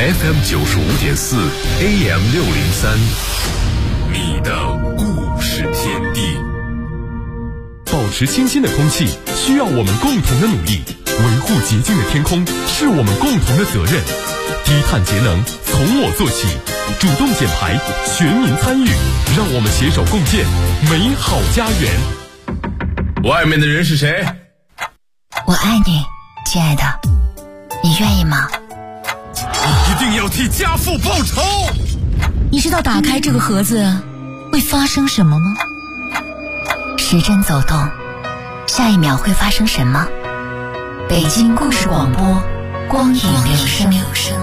FM 95.4 AM 603，你的故事天地。 保持清新的空气需要我们共同的努力，维护洁净的天空是我们共同的责任。低碳节能从我做起，主动减排，全民参与，让我们携手共建美好家园。 外面的人是谁？ 我爱你，亲爱的，你愿意吗？ 一定要替家父报仇。 你知道打开这个盒子会发生什么吗？时针走动，下一秒会发生什么？北京故事广播，光影留声。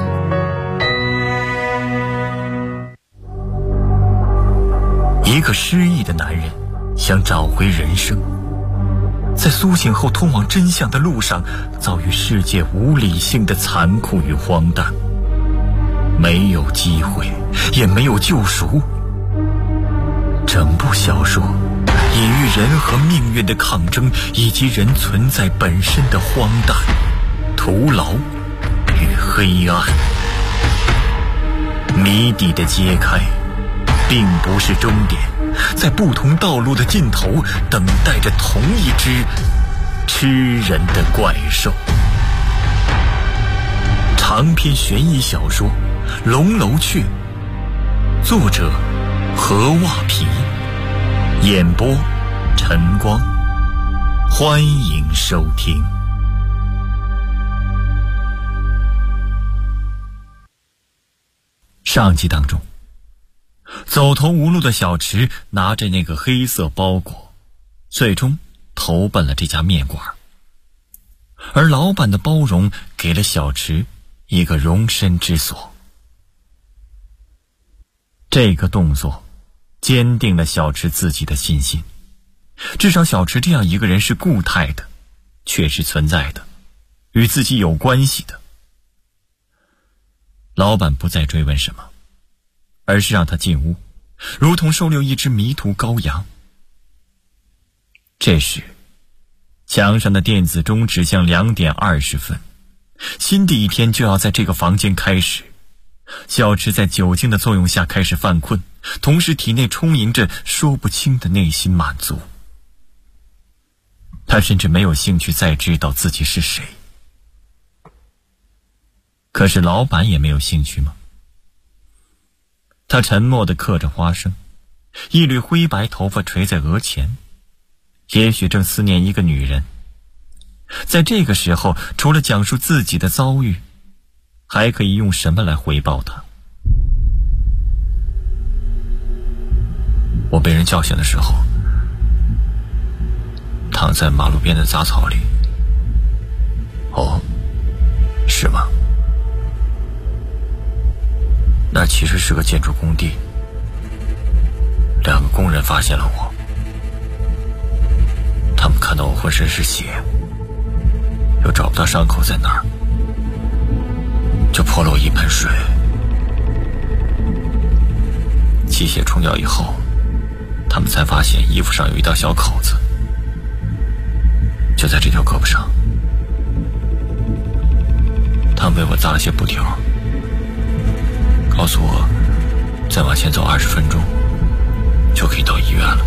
一个失忆的男人想找回人生，在苏醒后通往真相的路上，遭遇世界无理性的残酷与荒诞，没有机会，也没有救赎。整部小说隐喻人和命运的抗争，以及人存在本身的荒诞、徒劳与黑暗。谜底的揭开并不是终点，在不同道路的尽头等待着同一只吃人的怪兽。长篇悬疑小说《龙楼雀》，作者何袜皮，演播晨光，欢迎收听。上集当中，走投无路的小池拿着那个黑色包裹，最终投奔了这家面馆。而老板的包容给了小池一个容身之所。这个动作坚定了小池自己的信心，至少小池这样一个人是固态的，确实存在的，与自己有关系的。老板不再追问什么，而是让他进屋，如同收留一只迷途羔羊。这时墙上的电子钟指向2点20分，新的一天就要在这个房间开始。小池在酒精的作用下开始犯困，同时体内充盈着说不清的内心满足。他甚至没有兴趣再知道自己是谁。可是老板也没有兴趣吗？他沉默地嗑着花生，一缕灰白头发垂在额前，也许正思念一个女人。在这个时候，除了讲述自己的遭遇，还可以用什么来回报他？我被人叫醒的时候，躺在马路边的杂草里。哦，是吗？那其实是个建筑工地，2个工人发现了我，他们看到我浑身是血，又找不到伤口在哪儿，就泼了我一盆水，机械冲掉以后，他们才发现衣服上有一道小口子，就在这条胳膊上。他们为我扎了些布条，告诉我再往前走20分钟就可以到医院了。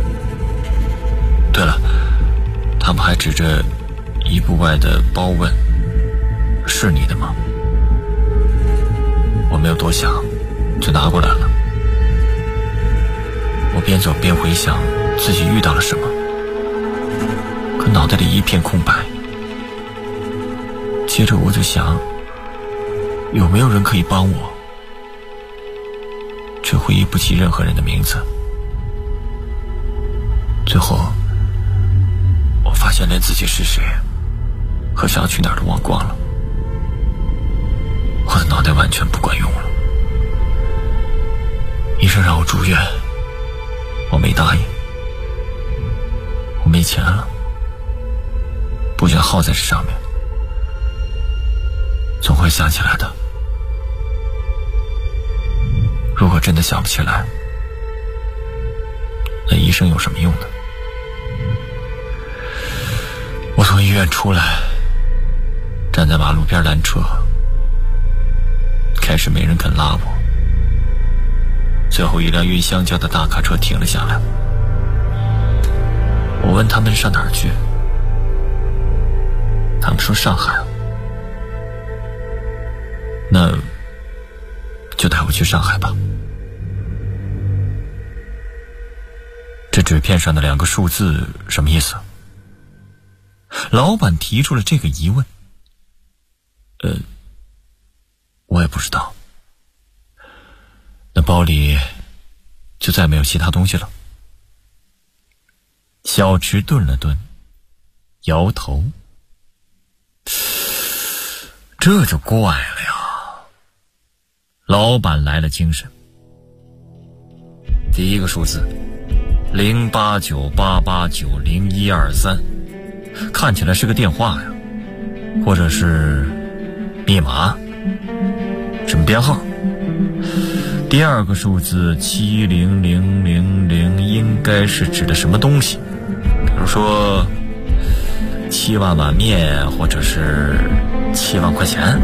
对了，他们还指着衣布外的包问，是你的吗？我没有多想，就拿过来了。我边走边回想自己遇到了什么，可脑袋里一片空白。接着我就想，有没有人可以帮我，却回忆不起任何人的名字。最后我发现连自己是谁和想要去哪儿都忘光了，我的脑袋完全不管用了。医生让我住院，我没答应。我没钱了，不想耗在这上面，总会想起来的。如果真的想不起来，那医生有什么用呢？我从医院出来，站在马路边拦车， 是没人肯拉我。最后一辆运香蕉的大卡车停了下来，我问他们上哪儿去，他们说上海。那就带我去上海吧。这纸片上的2个数字什么意思？老板提出了这个疑问。我也不知道。那包里就再没有其他东西了。小池顿了顿，摇头。这就怪了呀。老板来了精神。第一个数字0898890123，看起来是个电话呀，或者是密码，什么编号？第2个数字70000应该是指的什么东西？比如说7万碗面，或者是7万块钱。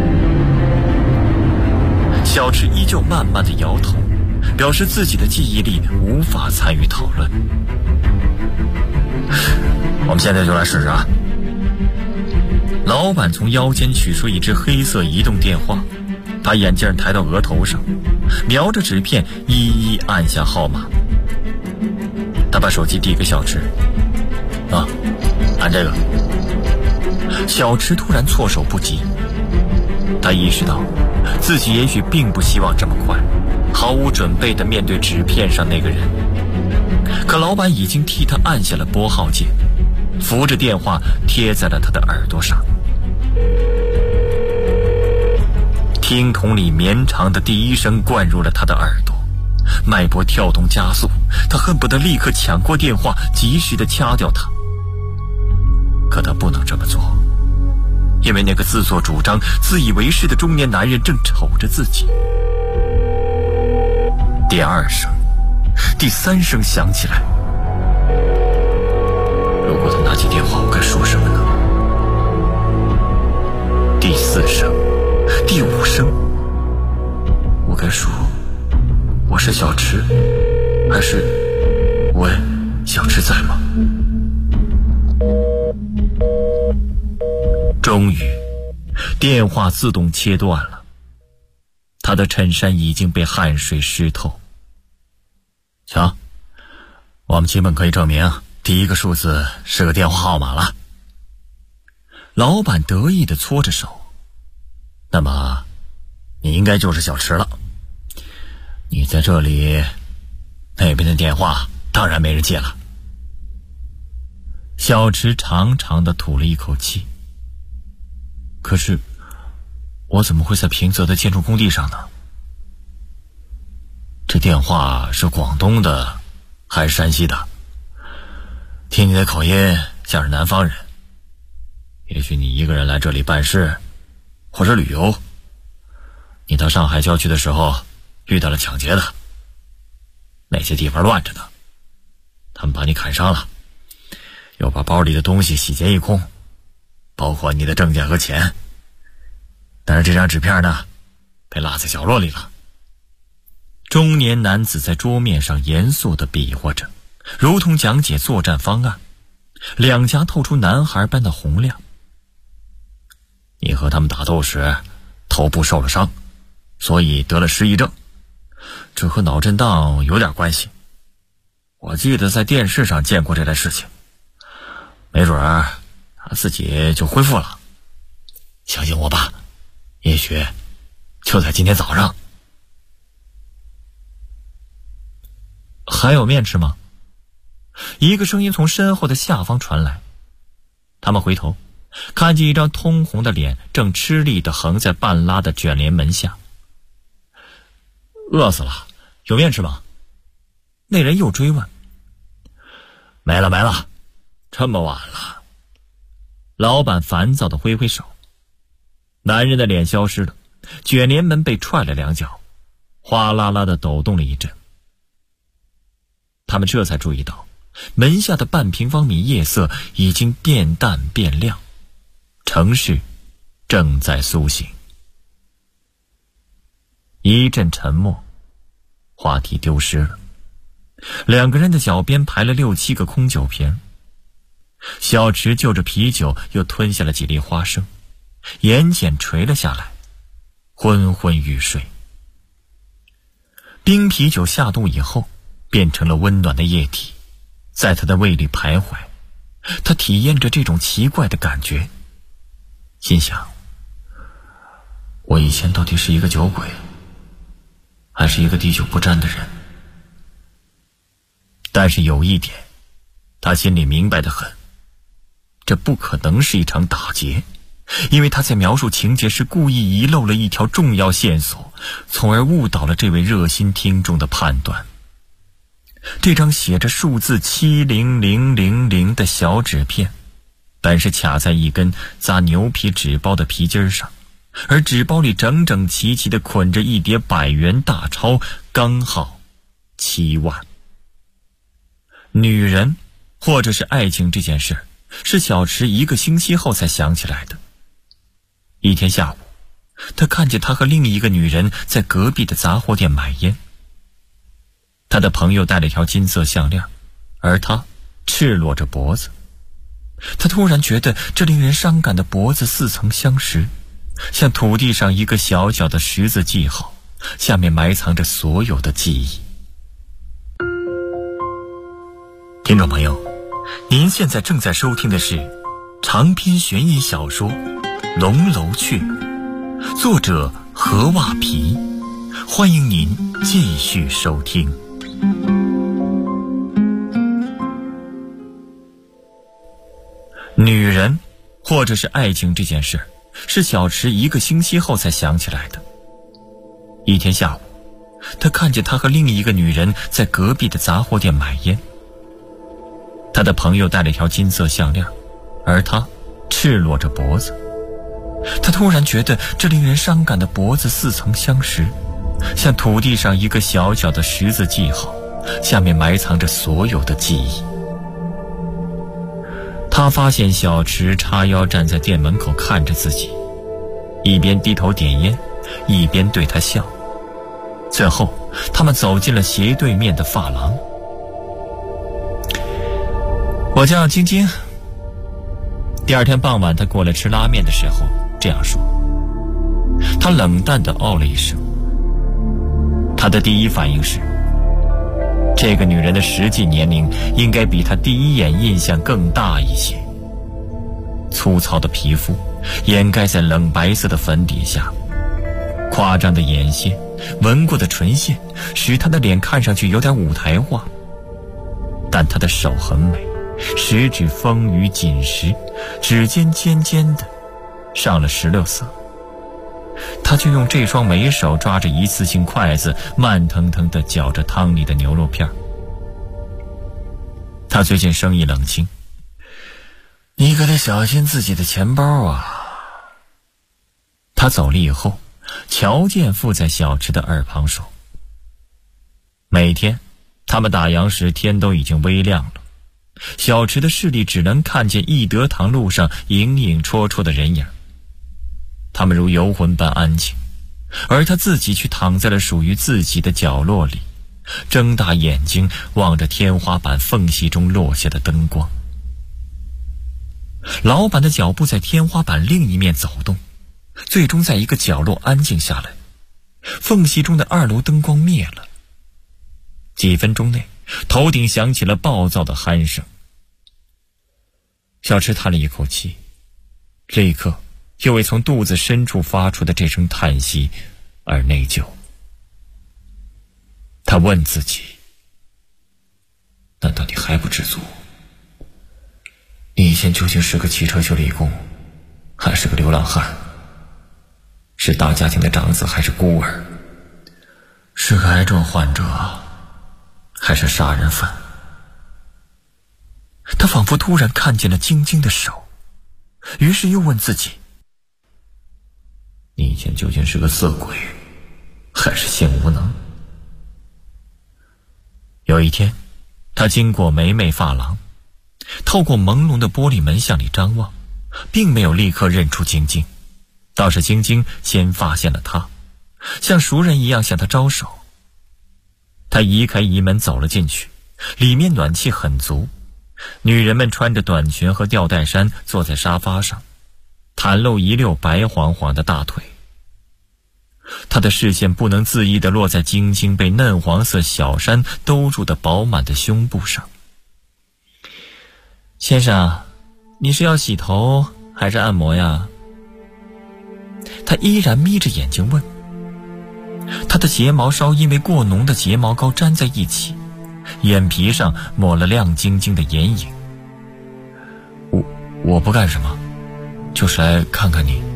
小池依旧慢慢的摇头，表示自己的记忆力无法参与讨论。我们现在就来试试啊。老板从腰间取出一只黑色移动电话，把眼镜抬到额头上，瞄着纸片一一按下号码。他把手机递给小池，按这个。小池突然措手不及，他意识到自己也许并不希望这么快毫无准备地面对纸片上那个人，可老板已经替他按下了拨号键，扶着电话贴在了他的耳朵上。听筒里绵长的第一声灌入了他的耳朵，脉搏跳动加速，他恨不得立刻抢过电话，及时地掐掉它。可他不能这么做，因为那个自作主张、自以为是的中年男人正瞅着自己。第2声、第3声响起来。如果他拿起电话，我该说什么呢？第4声、第5声，我该说我是小池，还是喂，小池在吗？终于电话自动切断了，他的衬衫已经被汗水湿透。行，我们基本可以证明第1个数字是个电话号码了。老板得意地搓着手。那么你应该就是小池了。你在这里，那边的电话当然没人接了。小池长长地吐了一口气。可是我怎么会在平泽的建筑工地上呢？这电话是广东的还是山西的？听你的口音像是南方人。也许你一个人来这里办事或者旅游，你到上海郊区的时候遇到了抢劫的，那些地方乱着呢，他们把你砍伤了，又把包里的东西洗劫一空，包括你的证件和钱。但是这张纸片呢，被落在角落里了。中年男子在桌面上严肃地比划着，如同讲解作战方案，两颊透出男孩般的红亮。你和他们打斗时头部受了伤，所以得了失忆症，这和脑震荡有点关系。我记得在电视上见过这类事情，没准他自己就恢复了。相信我吧，也许就在今天早上。还有面吃吗？一个声音从身后的下方传来。他们回头，看见一张通红的脸正吃力地横在半拉的卷帘门下。饿死了，有面吃吗？那人又追问。没了，这么晚了。老板烦躁地挥挥手。男人的脸消失了，卷帘门被踹了两脚，哗啦啦地抖动了一阵。他们这才注意到，门下的半平方米夜色已经变淡变亮，城市正在苏醒。 一阵沉默，话题丢失了。两个人的脚边排了6、7个空酒瓶。小池就着啤酒又吞下了几粒花生，眼睑垂了下来，昏昏欲睡。冰啤酒下肚以后变成了温暖的液体，在他的胃里徘徊。他体验着这种奇怪的感觉，心想，我以前到底是一个酒鬼，还是一个滴酒不沾的人？但是有一点，他心里明白得很，这不可能是一场打劫，因为他在描述情节时故意遗漏了一条重要线索，从而误导了这位热心听众的判断。这张写着数字70000的小纸片，本是卡在一根扎牛皮纸包的皮筋上，而纸包里整整齐齐地捆着一叠100元大钞，刚好7万。女人或者是爱情这件事，是小池1个星期后才想起来的。一天下午，他看见他和另一个女人在隔壁的杂货店买烟。他的朋友戴了一条金色项链，而他赤裸着脖子。他突然觉得这令人伤感的脖子似曾相识，像土地上一个小小的十字记号，下面埋藏着所有的记忆。听众朋友，您现在正在收听的是长篇悬疑小说《龙楼雀》，作者何袜皮，欢迎您继续收听。女人或者是爱情这件事，是小池1个星期后才想起来的。一天下午，他看见他和另一个女人在隔壁的杂货店买烟。他的朋友戴了一条金色项链，而他赤裸着脖子。他突然觉得这令人伤感的脖子似曾相识，像土地上一个小小的十字记号，下面埋藏着所有的记忆。他发现小池叉腰站在店门口看着自己，一边低头点烟，一边对他笑。最后他们走进了斜对面的发廊。我叫晶晶。第二天傍晚他过来吃拉面的时候这样说。他冷淡地哦了一声。他的第一反应是，这个女人的实际年龄应该比他第一眼印象更大一些。粗糙的皮肤掩盖在冷白色的粉底下，夸张的眼线，纹过的唇线，使她的脸看上去有点舞台化。但她的手很美，食指丰腴紧实，指尖尖尖的，上了16色。他就用这双美手抓着一次性筷子，慢腾腾地搅着汤里的牛肉片。他最近生意冷清，你可得小心自己的钱包啊。他走了以后，乔健附在小池的耳旁说。每天他们打烊时天都已经微亮了，小池的视力只能看见义德堂路上影影绰绰的人影，他们如游魂般安静，而他自己却躺在了属于自己的角落里，睁大眼睛望着天花板缝隙中落下的灯光。老板的脚步在天花板另一面走动，最终在一个角落安静下来。缝隙中的2楼灯光灭了。几分钟内，头顶响起了暴躁的鼾声。小池叹了一口气，这一刻又为从肚子深处发出的这声叹息而内疚。他问自己，难道你还不知足？你以前究竟是个汽车修理工，还是个流浪汉？是大家庭的长子还是孤儿？是个癌症患者还是杀人犯？他仿佛突然看见了晶晶的手，于是又问自己，你以前究竟是个色鬼，还是性无能？有一天，他经过梅梅发廊，透过朦胧的玻璃门向里张望，并没有立刻认出晶晶，倒是晶晶先发现了他。 像熟人一样向他招手。他移开移门走了进去，里面暖气很足，女人们穿着短裙和吊带衫坐在沙发上，袒露一溜白晃晃的大腿。他的视线不能自抑地落在晶晶被嫩黄色小衫兜住的饱满的胸部上。先生，你是要洗头还是按摩呀？他依然眯着眼睛问。他的睫毛稍因为过浓的睫毛膏粘在一起，眼皮上抹了亮晶晶的眼影。我不干什么，就是来看看你。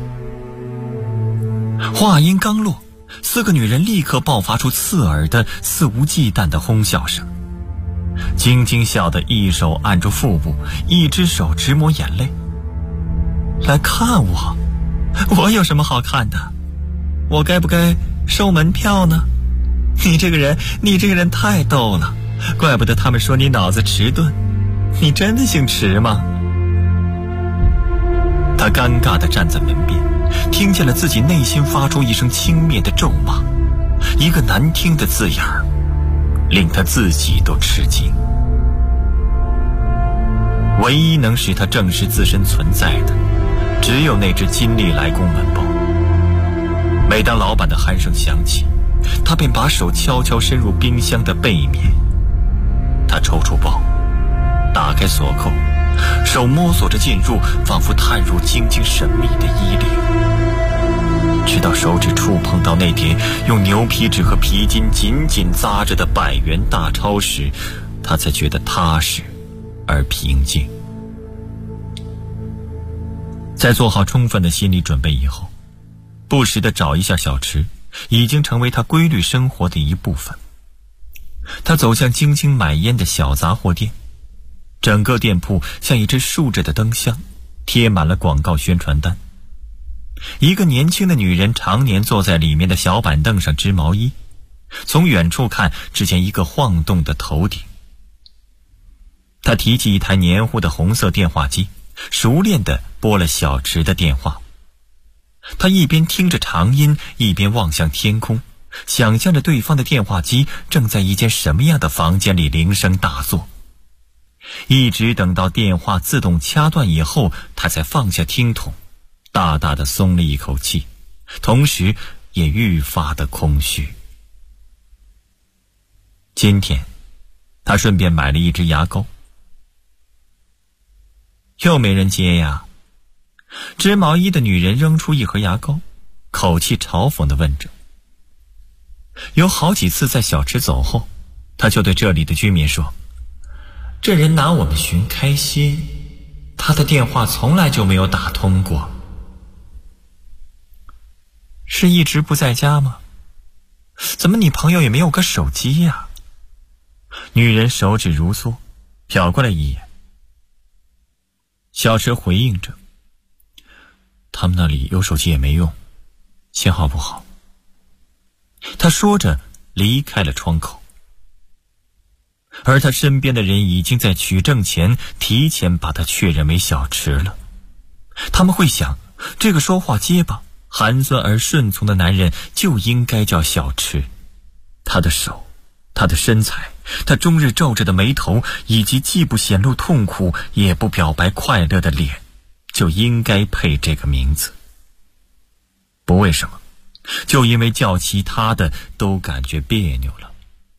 话音刚落，4个女人立刻爆发出刺耳的肆无忌惮的哄笑声。晶晶笑得一手按住腹部，一只手直抹眼泪。来看我？我有什么好看的？我该不该收门票呢？你这个人太逗了，怪不得他们说你脑子迟钝。你真的姓迟吗？他尴尬地站在门边，听见了自己内心发出一声轻蔑的咒骂，一个难听的字眼儿，令他自己都吃惊。唯一能使他正视自身存在的，只有那只金利来宫门包。每当老板的鼾声响起，他便把手悄悄伸入冰箱的背面。他抽出包，打开锁扣，手摸索着进入，仿佛探入晶晶神秘的衣领。直到手指触碰到那叠用牛皮纸和皮筋紧紧扎着的100元大钞时，他才觉得踏实而平静。在做好充分的心理准备以后，不时地找一下小池，已经成为他规律生活的一部分。他走向晶晶买烟的小杂货店，整个店铺像一只竖着的灯箱，贴满了广告宣传单。一个年轻的女人常年坐在里面的小板凳上织毛衣，从远处看只见一个晃动的头顶。他提起一台黏糊的红色电话机，熟练地拨了小池的电话。他一边听着长音，一边望向天空，想象着对方的电话机正在一间什么样的房间里铃声大作。一直等到电话自动掐断以后，他才放下听筒，大大的松了一口气，同时也愈发的空虚。今天他顺便买了一支牙膏。又没人接呀？织毛衣的女人扔出一盒牙膏，口气嘲讽地问着。有好几次在小池走后，他就对这里的居民说，这人拿我们寻开心，他的电话从来就没有打通过。是一直不在家吗？怎么你朋友也没有个手机呀？女人手指如梭，瞟过来一眼。小池回应着，他们那里有手机也没用，信号不好。他说着离开了窗口，而他身边的人已经在取证前提前把他确认为小池了。他们会想，这个说话结巴、寒酸而顺从的男人就应该叫小池。他的手，他的身材，他终日皱着的眉头，以及既不显露痛苦也不表白快乐的脸，就应该配这个名字。不为什么，就因为叫其他的都感觉别扭了。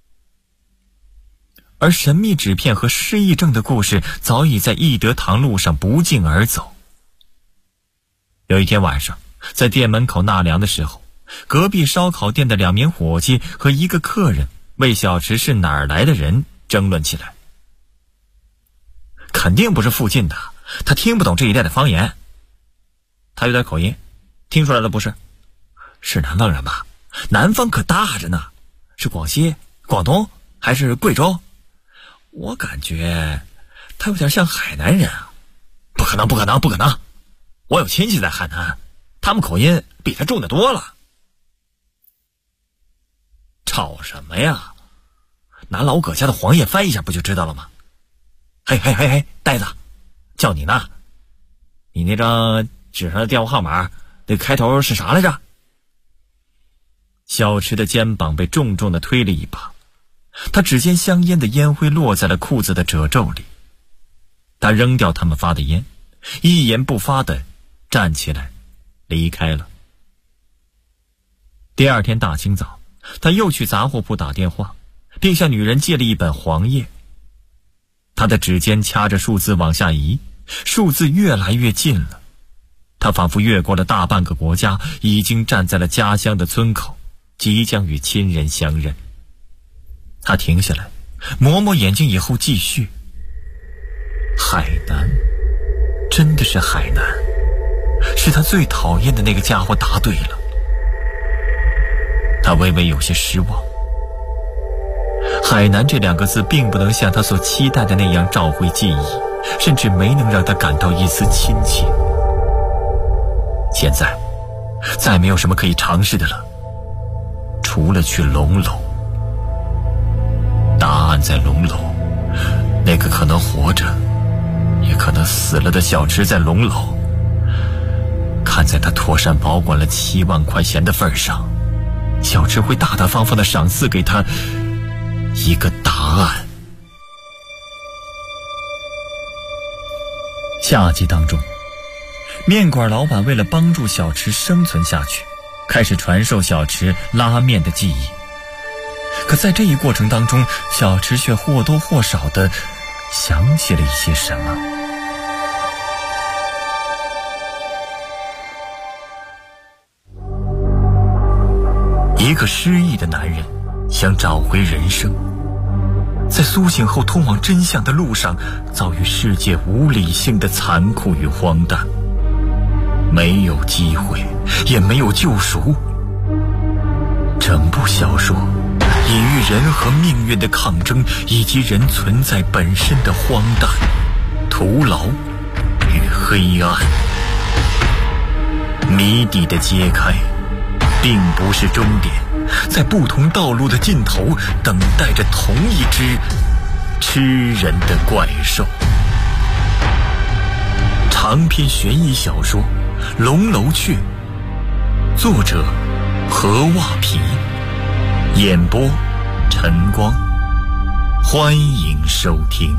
而神秘纸片和失忆症的故事早已在义德堂路上不胫而走。有一天晚上，在店门口纳凉的时候，隔壁烧烤店的2名伙计和一个客人为小池是哪儿来的人争论起来。肯定不是附近的，他听不懂这一带的方言。他有点口音，听出来了不是？是南方人吧？南方可大着呢，是广西、广东还是贵州？我感觉他有点像海南人啊。不可能不可能不可能，我有亲戚在海南，他们口音比他重得多了。吵什么呀？拿老葛家的黄页翻一下不就知道了吗？嘿，呆子，叫你呢。你那张纸上的电话号码那开头是啥来着？ 小池的肩膀被重重地推了一把，他指尖香烟的烟灰落在了裤子的褶皱里。他扔掉他们发的烟，一言不发地站起来离开了。第二天大清早，他又去杂货铺打电话，并向女人借了一本黄页。他的指尖掐着数字往下移，数字越来越近了。他仿佛越过了大半个国家，已经站在了家乡的村口，即将与亲人相认。他停下来，抹抹眼睛以后继续。海南，真的是海南，是他最讨厌的那个家伙答对了。他微微有些失望。海南这两个字并不能像他所期待的那样召回记忆，甚至没能让他感到一丝亲切。现在再没有什么可以尝试的了，除了去龙楼。答案在龙楼，那个可能活着也可能死了的小池在龙楼。看在他妥善保管了7万块钱的份上，小池会大大方方地赏赐给他一个答案。下集当中，面馆老板为了帮助小池生存下去，开始传授小池拉面的技艺。可在这一过程当中，小池却或多或少地想起了一些什么。一个失忆的男人想找回人生，在苏醒后通往真相的路上，遭遇世界无理性的残酷与荒诞，没有机会，也没有救赎。整部小说隐喻人和命运的抗争，以及人存在本身的荒诞、徒劳与黑暗。谜底的揭开并不是终点，在不同道路的尽头等待着同一只吃人的怪兽。长篇悬疑小说《龙楼雀》，作者何袜皮，演播晨光。欢迎收听。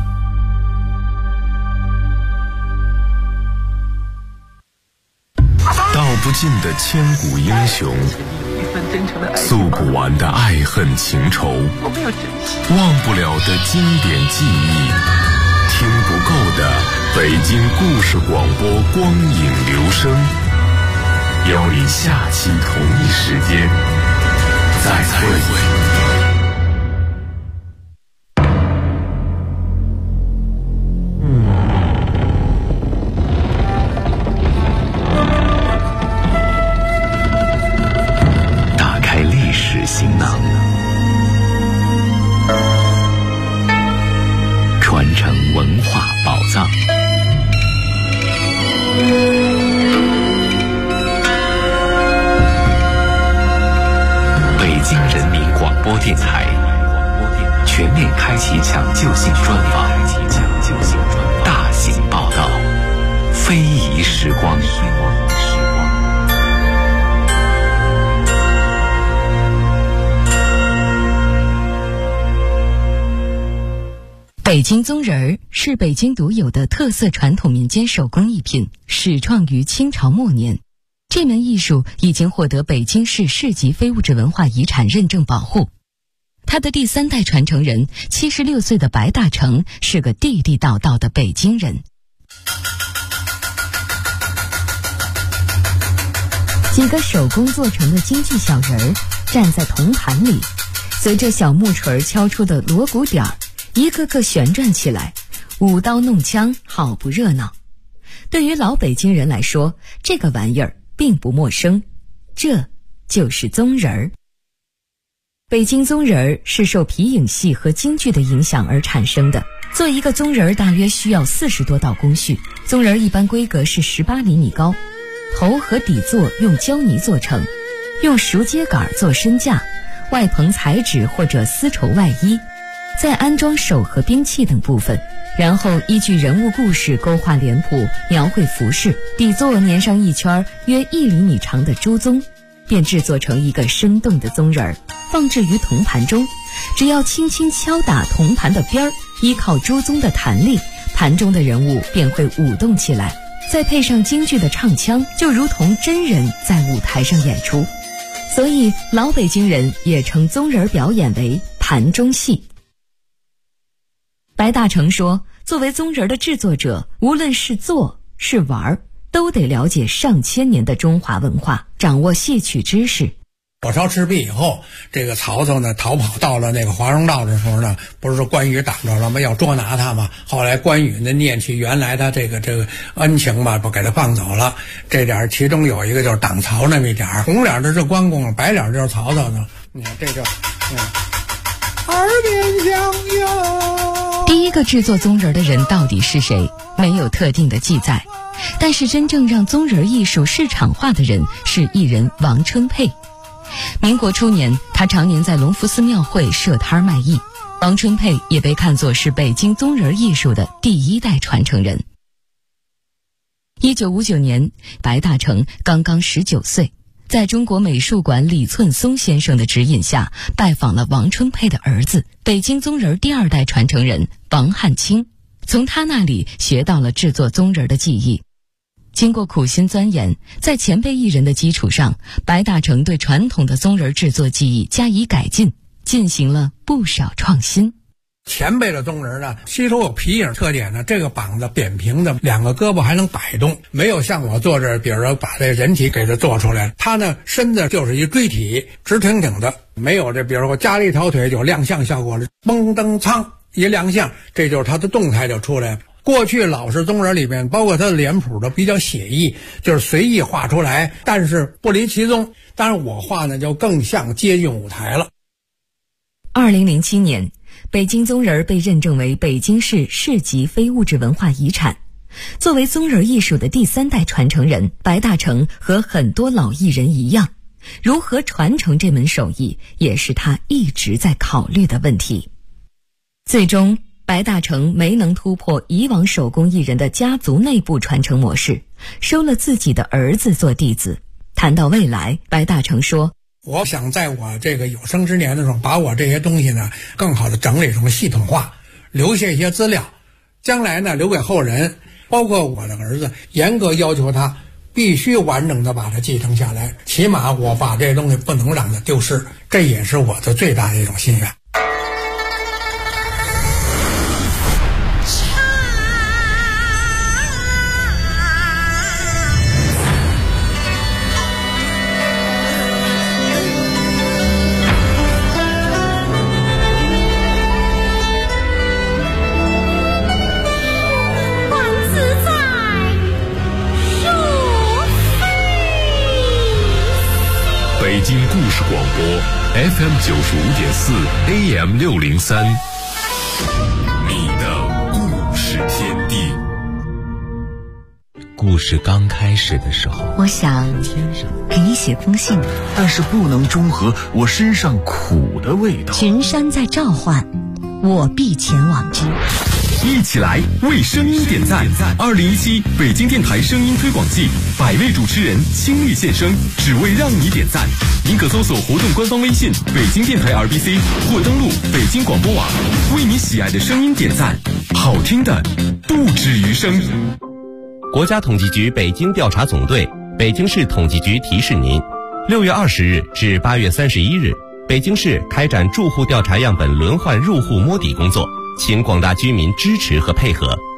道不尽的千古英雄，诉不完的爱恨情仇，忘不了的经典记忆，听不够的北京故事广播光影留声。邀你下期同一时间再会。行囊，传承文化宝藏。北京人民广播电台全面开启抢救性专访，大型报道，非遗时光。 北京宗人儿是北京独有的特色传统民间手工艺品，始创于清朝末年。这门艺术已经获得北京市市级非物质文化遗产认证保护。他的第3代传承人76岁的白大成是个地地道道的北京人。几个手工做成的京剧小人儿站在铜盘里，随着小木锤敲出的锣鼓点儿，一个个旋转起来，舞刀弄枪，好不热闹。对于老北京人来说，这个玩意儿并不陌生，这就是宗人儿。北京宗人儿是受皮影戏和京剧的影响而产生的。做一个宗人儿大约需要40多道工序，宗人儿一般规格是18厘米高，头和底座用胶泥做成，用熟秸秆做身架，外棚彩纸或者丝绸外衣，再安装手和兵器等部分，然后依据人物故事勾画脸谱，描绘服饰，底座粘上一圈约1厘米长的朱棕， 便制作成一个生动的宗人，放置于铜盘中。只要轻轻敲打铜盘的边儿，依靠珠宗的弹力，盘中的人物便会舞动起来。再配上京剧的唱腔，就如同真人在舞台上演出。所以老北京人也称宗人表演为盘中戏。白大成说，作为宗人的制作者，无论是做是玩，都得了解上千年的中华文化，掌握戏曲知识。 火烧赤壁以后，这个曹操呢逃跑到了那个华容道的时候呢，不是说关羽挡着了吗？要捉拿他嘛。后来关羽呢念起原来他这个恩情嘛，不给他放走了。这点其中有一个就是挡曹那么一点，红脸的是关公，白脸就是曹操呢。你看这就，耳边响哟。 第一个制作宗人的人到底是谁？没有特定的记载。但是真正让宗人艺术市场化的人是艺人王春佩。民国初年，他常年在隆福寺庙会设摊卖艺。王春佩也被看作是北京宗人艺术的第一代传承人。1959年，白大成刚刚19岁，在中国美术馆李寸松先生的指引下，拜访了王春佩的儿子，北京宗人第二代传承人王汉卿，从他那里学到了制作宗人的技艺。经过苦心钻研，在前辈艺人的基础上，白大成对传统的宗人制作技艺加以改进，进行了不少创新。 前辈的宗人呢，膝头有皮影特点呢，这个膀子扁平的，两个胳膊还能摆动，没有像我做这，比如说把这人体给它做出来，他呢身子就是一锥体，直挺挺的，没有这，比如说我加了一条腿有亮相效果了，蹦蹬苍一亮相，这就是他的动态就出来了。过去老式宗人里面，包括他的脸谱都比较写意，就是随意画出来，但是不离其宗。当然我画呢就更像接近舞台了。 2007年，北京宗人被认证为北京市市级非物质文化遗产。作为宗人艺术的第三代传承人，白大成和很多老艺人一样，如何传承这门手艺，也是他一直在考虑的问题。最终白大成没能突破以往手工艺人的家族内部传承模式，收了自己的儿子做弟子。谈到未来，白大成说， 我想在我这个有生之年的时候，把我这些东西呢更好的整理成系统化，留下一些资料，将来呢留给后人，包括我的儿子，严格要求他必须完整的把它继承下来，起码我把这些东西不能让它丢失，这也是我的最大的一种心愿。 北京故事广播 FM95.4 AM603， 你的故事天地。 故事刚开始的时候， 我想给你写封信， 但是不能中和我身上苦的味道。 群山在召唤，我必前往之。 一起来为声音点赞！2017北京电台声音推广季，100位主持人倾力献声，只为让你点赞。您可搜索活动官方微信“北京电台 RBC” 或登录北京广播网，为你喜爱的声音点赞，好听的不止于声。 国家统计局北京调查总队、北京市统计局提示您：6月20日至8月31日，北京市开展住户调查样本轮换入户摸底工作。请广大居民支持和配合。